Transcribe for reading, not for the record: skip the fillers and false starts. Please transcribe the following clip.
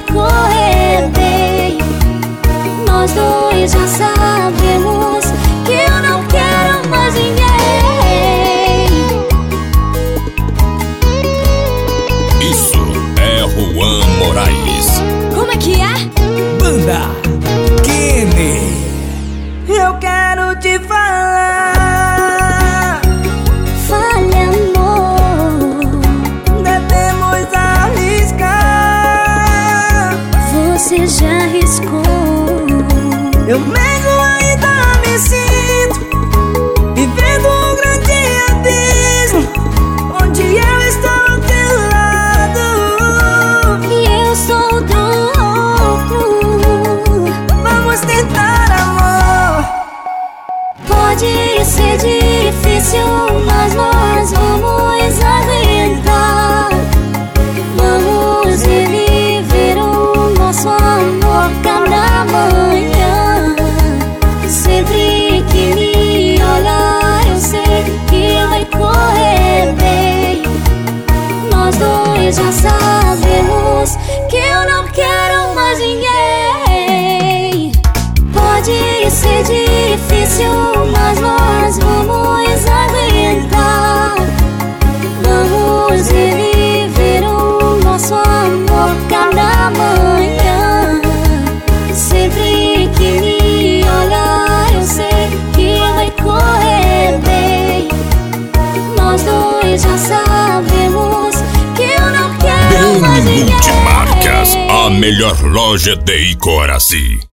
correr bem. Nós dois já sabemos que eu não quero mais ninguém. Isso é Juan Moraes. Como é que é? Banda Kenny. Eu quero te falar. Fale, amor. Devemos arriscar. Você já arriscou. Eu mesmo ainda me sinto vivendo um grande abismo, onde eu estou ao teu lado E eu sou do outro. Vamos tentar, amor. Pode ser difícil, mas nós vamos aguentar. Vamos reviver o nosso amor cada manhã. Sempre que me olha, eu sei que vai correr bem. Nós dois já sabemos que eu não quero mais ninguém. Pode ser difícil, mas nós vamos aguentar. Vamos reviver o nosso amor cada manhã. Sempre que me olha, eu sei que vai correr bem. Nós dois já sabemos que eu não quero mais Bruno ninguém. Multimarcas, a melhor loja de Icoraci.